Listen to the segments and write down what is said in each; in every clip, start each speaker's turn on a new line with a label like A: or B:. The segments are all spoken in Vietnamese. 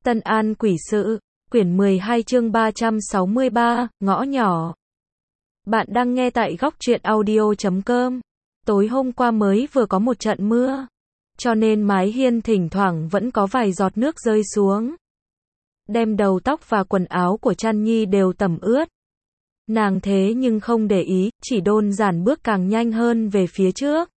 A: Tân An Quỷ Sự, quyển 12 chương 363, ngõ nhỏ. Bạn đang nghe tại góc truyện audio.com. Tối hôm qua mới vừa có một trận mưa, cho nên mái hiên thỉnh thoảng vẫn có vài giọt nước rơi xuống, đem đầu tóc và quần áo của Trăn Nhi đều tẩm ướt. Nàng thế nhưng không để ý, chỉ đơn giản bước càng nhanh hơn về phía trước.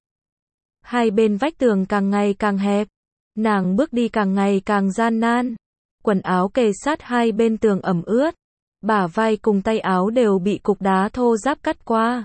A: Hai bên vách tường càng ngày càng hẹp, nàng bước đi càng ngày càng gian nan. Quần áo kề sát hai bên tường ẩm ướt, bả vai cùng tay áo đều bị cục đá thô ráp cắt qua.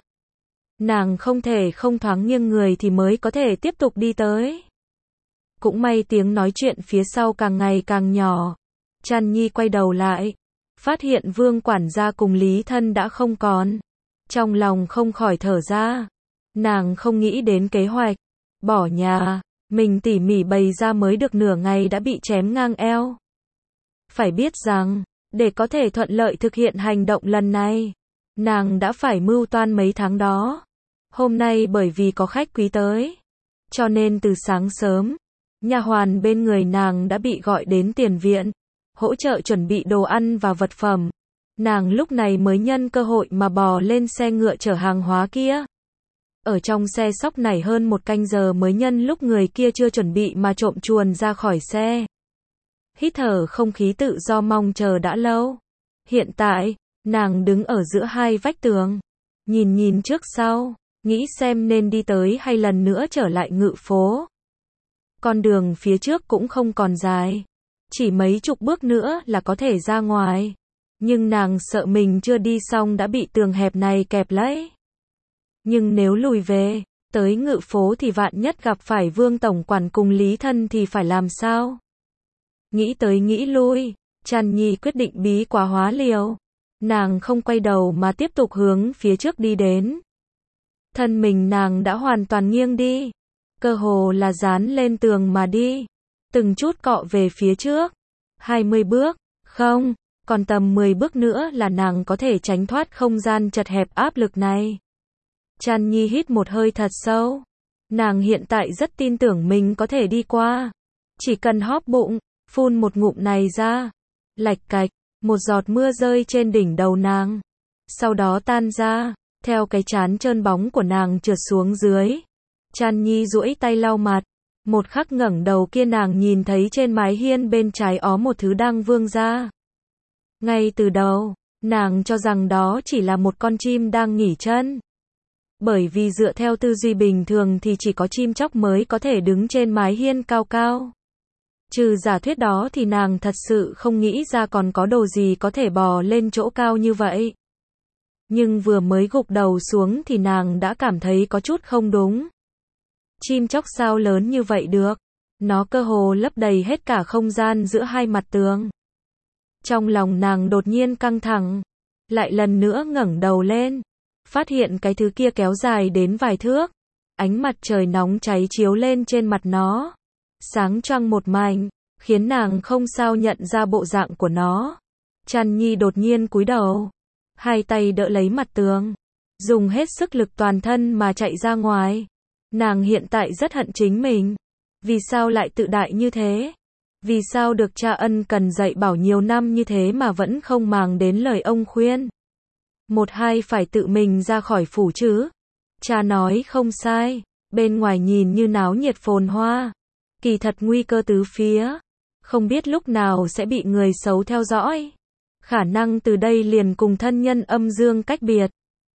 A: Nàng không thể không thoáng nghiêng người thì mới có thể tiếp tục đi tới. Cũng may tiếng nói chuyện phía sau càng ngày càng nhỏ. Trăn Nhi quay đầu lại, phát hiện Vương quản gia cùng Lý Thân đã không còn. Trong lòng không khỏi thở ra. Nàng không nghĩ đến kế hoạch bỏ nhà mình tỉ mỉ bày ra mới được nửa ngày đã bị chém ngang eo. Phải biết rằng, để có thể thuận lợi thực hiện hành động lần này, nàng đã phải mưu toan mấy tháng đó. Hôm nay bởi vì có khách quý tới, cho nên từ sáng sớm, nha hoàn bên người nàng đã bị gọi đến tiền viện, hỗ trợ chuẩn bị đồ ăn và vật phẩm. Nàng lúc này mới nhân cơ hội mà bò lên xe ngựa chở hàng hóa kia. Ở trong xe sóc nảy hơn một canh giờ mới nhân lúc người kia chưa chuẩn bị mà trộm chuồn ra khỏi xe. Hít thở không khí tự do mong chờ đã lâu. Hiện tại, nàng đứng ở giữa hai vách tường, nhìn trước sau, nghĩ xem nên đi tới hay lần nữa trở lại ngự phố. Con đường phía trước cũng không còn dài, chỉ mấy chục bước nữa là có thể ra ngoài. Nhưng nàng sợ mình chưa đi xong đã bị tường hẹp này kẹp lấy. Nhưng nếu lùi về, tới ngự phố thì vạn nhất gặp phải Vương tổng quản cùng Lý Thân thì phải làm sao? Nghĩ tới nghĩ lui, Trăn Nhi quyết định bí quá hóa liều. Nàng không quay đầu mà tiếp tục hướng phía trước đi đến. Thân mình nàng đã hoàn toàn nghiêng đi, cơ hồ là dán lên tường mà đi. Từng chút cọ về phía trước. 20 bước, không, còn tầm 10 bước nữa là nàng có thể tránh thoát không gian chật hẹp áp lực này. Trăn Nhi hít một hơi thật sâu. Nàng hiện tại rất tin tưởng mình có thể đi qua. Chỉ cần hóp bụng, phun một ngụm này ra. Lạch cạch, một giọt mưa rơi trên đỉnh đầu nàng. Sau đó tan ra, theo cái trán trơn bóng của nàng trượt xuống dưới. Trăn Nhi duỗi tay lau mặt. Một khắc ngẩng đầu kia nàng nhìn thấy trên mái hiên bên trái ó một thứ đang vươn ra. Ngay từ đầu, nàng cho rằng đó chỉ là một con chim đang nghỉ chân. Bởi vì dựa theo tư duy bình thường thì chỉ có chim chóc mới có thể đứng trên mái hiên cao cao. Trừ giả thuyết đó thì nàng thật sự không nghĩ ra còn có đồ gì có thể bò lên chỗ cao như vậy. Nhưng vừa mới gục đầu xuống thì nàng đã cảm thấy có chút không đúng. Chim chóc sao lớn như vậy được? Nó cơ hồ lấp đầy hết cả không gian giữa hai mặt tường. Trong lòng nàng đột nhiên căng thẳng, lại lần nữa ngẩng đầu lên, phát hiện cái thứ kia kéo dài đến vài thước. Ánh mặt trời nóng cháy chiếu lên trên mặt nó, sáng choang một mảnh, khiến nàng không sao nhận ra bộ dạng của nó. Trăn Nhi đột nhiên cúi đầu, hai tay đỡ lấy mặt tường, dùng hết sức lực toàn thân mà chạy ra ngoài. Nàng hiện tại rất hận chính mình. Vì sao lại tự đại như thế? Vì sao được cha ân cần dạy bảo nhiều năm như thế mà vẫn không màng đến lời ông khuyên? Một hai phải tự mình ra khỏi phủ chứ? Cha nói không sai, bên ngoài nhìn như náo nhiệt phồn hoa, kỳ thật nguy cơ tứ phía, không biết lúc nào sẽ bị người xấu theo dõi. Khả năng từ đây liền cùng thân nhân âm dương cách biệt.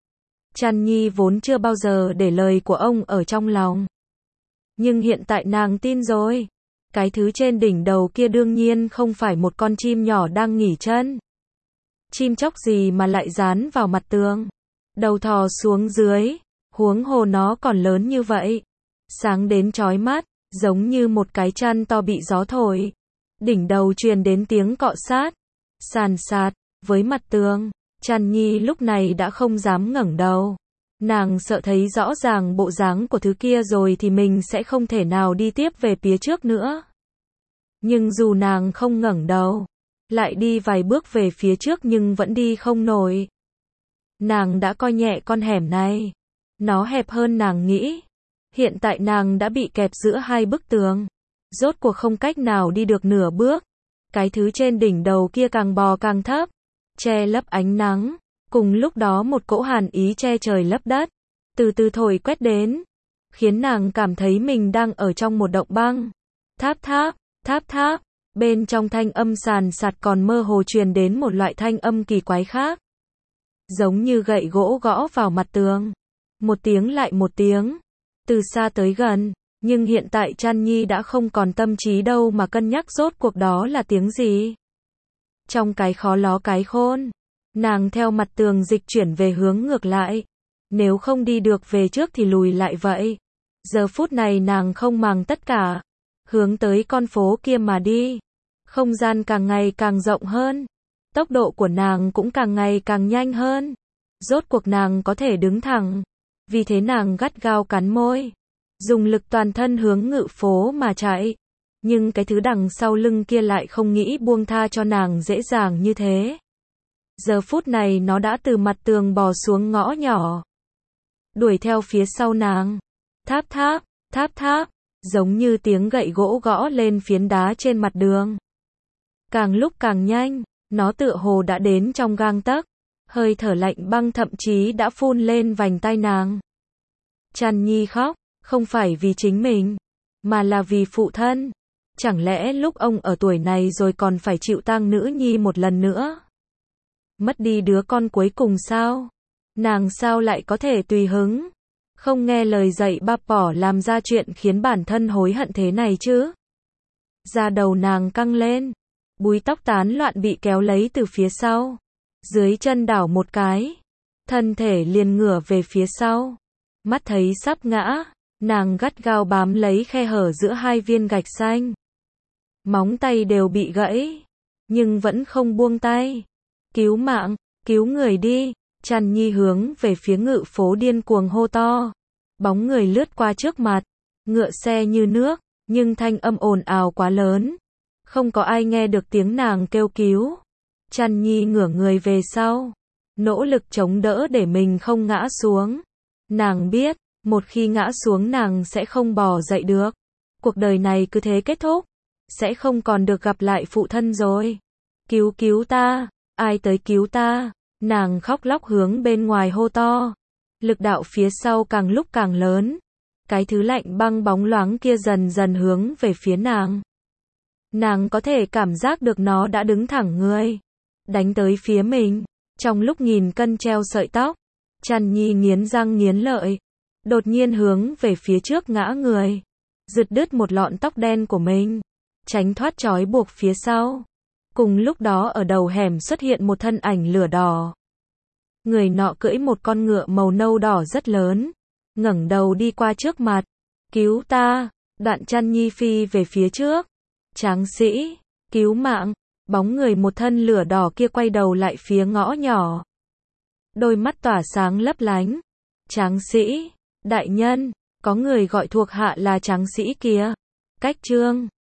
A: Trăn Nhi vốn chưa bao giờ để lời của ông ở trong lòng. Nhưng hiện tại nàng tin rồi. Cái thứ trên đỉnh đầu kia đương nhiên không phải một con chim nhỏ đang nghỉ chân. Chim chóc gì mà lại dán vào mặt tường, đầu thò xuống dưới, huống hồ nó còn lớn như vậy, sáng đến chói mắt, giống như một cái chăn to bị gió thổi. Đỉnh đầu truyền đến tiếng cọ sát, sàn sạt, với mặt tường. Trăn Nhi lúc này đã không dám ngẩng đầu. Nàng sợ thấy rõ ràng bộ dáng của thứ kia rồi thì mình sẽ không thể nào đi tiếp về phía trước nữa. Nhưng dù nàng không ngẩng đầu, lại đi vài bước về phía trước nhưng vẫn đi không nổi. Nàng đã coi nhẹ con hẻm này. Nó hẹp hơn nàng nghĩ. Hiện tại nàng đã bị kẹp giữa hai bức tường. Rốt cuộc không cách nào đi được nửa bước. Cái thứ trên đỉnh đầu kia càng bò càng thấp, che lấp ánh nắng. Cùng lúc đó một cỗ hàn ý che trời lấp đất, từ từ thổi quét đến, khiến nàng cảm thấy mình đang ở trong một động băng. Tháp tháp, tháp tháp, bên trong thanh âm sàn sạt còn mơ hồ truyền đến một loại thanh âm kỳ quái khác. Giống như gậy gỗ gõ vào mặt tường. Một tiếng lại một tiếng, từ xa tới gần, nhưng hiện tại Trăn Nhi đã không còn tâm trí đâu mà cân nhắc rốt cuộc đó là tiếng gì. Trong cái khó ló cái khôn, nàng theo mặt tường dịch chuyển về hướng ngược lại. Nếu không đi được về trước thì lùi lại vậy. Giờ phút này nàng không màng tất cả, hướng tới con phố kia mà đi. Không gian càng ngày càng rộng hơn, tốc độ của nàng cũng càng ngày càng nhanh hơn. Rốt cuộc nàng có thể đứng thẳng, vì thế nàng gắt gao cắn môi, dùng lực toàn thân hướng ngự phố mà chạy. Nhưng cái thứ đằng sau lưng kia lại không nghĩ buông tha cho nàng dễ dàng như thế. Giờ phút này nó đã từ mặt tường bò xuống ngõ nhỏ, đuổi theo phía sau nàng. Tháp tháp, tháp tháp, giống như tiếng gậy gỗ gõ lên phiến đá trên mặt đường. Càng lúc càng nhanh, nó tựa hồ đã đến trong gang tấc, hơi thở lạnh băng thậm chí đã phun lên vành tai nàng. Trăn Nhi khóc, không phải vì chính mình, mà là vì phụ thân. Chẳng lẽ lúc ông ở tuổi này rồi còn phải chịu tang nữ nhi một lần nữa? Mất đi đứa con cuối cùng sao? Nàng sao lại có thể tùy hứng, không nghe lời dạy ba bỏ làm ra chuyện khiến bản thân hối hận thế này chứ? Da đầu nàng căng lên, búi tóc tán loạn bị kéo lấy từ phía sau. Dưới chân đảo một cái, thân thể liền ngửa về phía sau. Mắt thấy sắp ngã, nàng gắt gao bám lấy khe hở giữa hai viên gạch xanh. Móng tay đều bị gãy, nhưng vẫn không buông tay. Cứu mạng, cứu người đi. Trăn Nhi hướng về phía ngự phố điên cuồng hô to. Bóng người lướt qua trước mặt, ngựa xe như nước, nhưng thanh âm ồn ào quá lớn. Không có ai nghe được tiếng nàng kêu cứu. Trăn Nhi ngửa người về sau, nỗ lực chống đỡ để mình không ngã xuống. Nàng biết, một khi ngã xuống nàng sẽ không bò dậy được. Cuộc đời này cứ thế kết thúc, sẽ không còn được gặp lại phụ thân rồi. Cứu ta, ai tới cứu ta? Nàng khóc lóc hướng bên ngoài hô to. Lực đạo phía sau càng lúc càng lớn. Cái thứ lạnh băng bóng loáng kia dần dần hướng về phía nàng. Nàng có thể cảm giác được nó đã đứng thẳng người, đánh tới phía mình. Trong lúc nghìn cân treo sợi tóc, Trăn Nhi nghiến răng nghiến lợi, đột nhiên hướng về phía trước ngã người, giật đứt một lọn tóc đen của mình, tránh thoát trói buộc phía sau. Cùng lúc đó ở đầu hẻm xuất hiện một thân ảnh lửa đỏ. Người nọ cưỡi một con ngựa màu nâu đỏ rất lớn, ngẩng đầu đi qua trước mặt. Cứu ta! Đoạn Trăn Nhi phi về phía trước. Tráng sĩ! Cứu mạng! Bóng người một thân lửa đỏ kia quay đầu lại phía ngõ nhỏ. Đôi mắt tỏa sáng lấp lánh. Tráng sĩ! Đại nhân! Có người gọi thuộc hạ là tráng sĩ kia. Cách trương!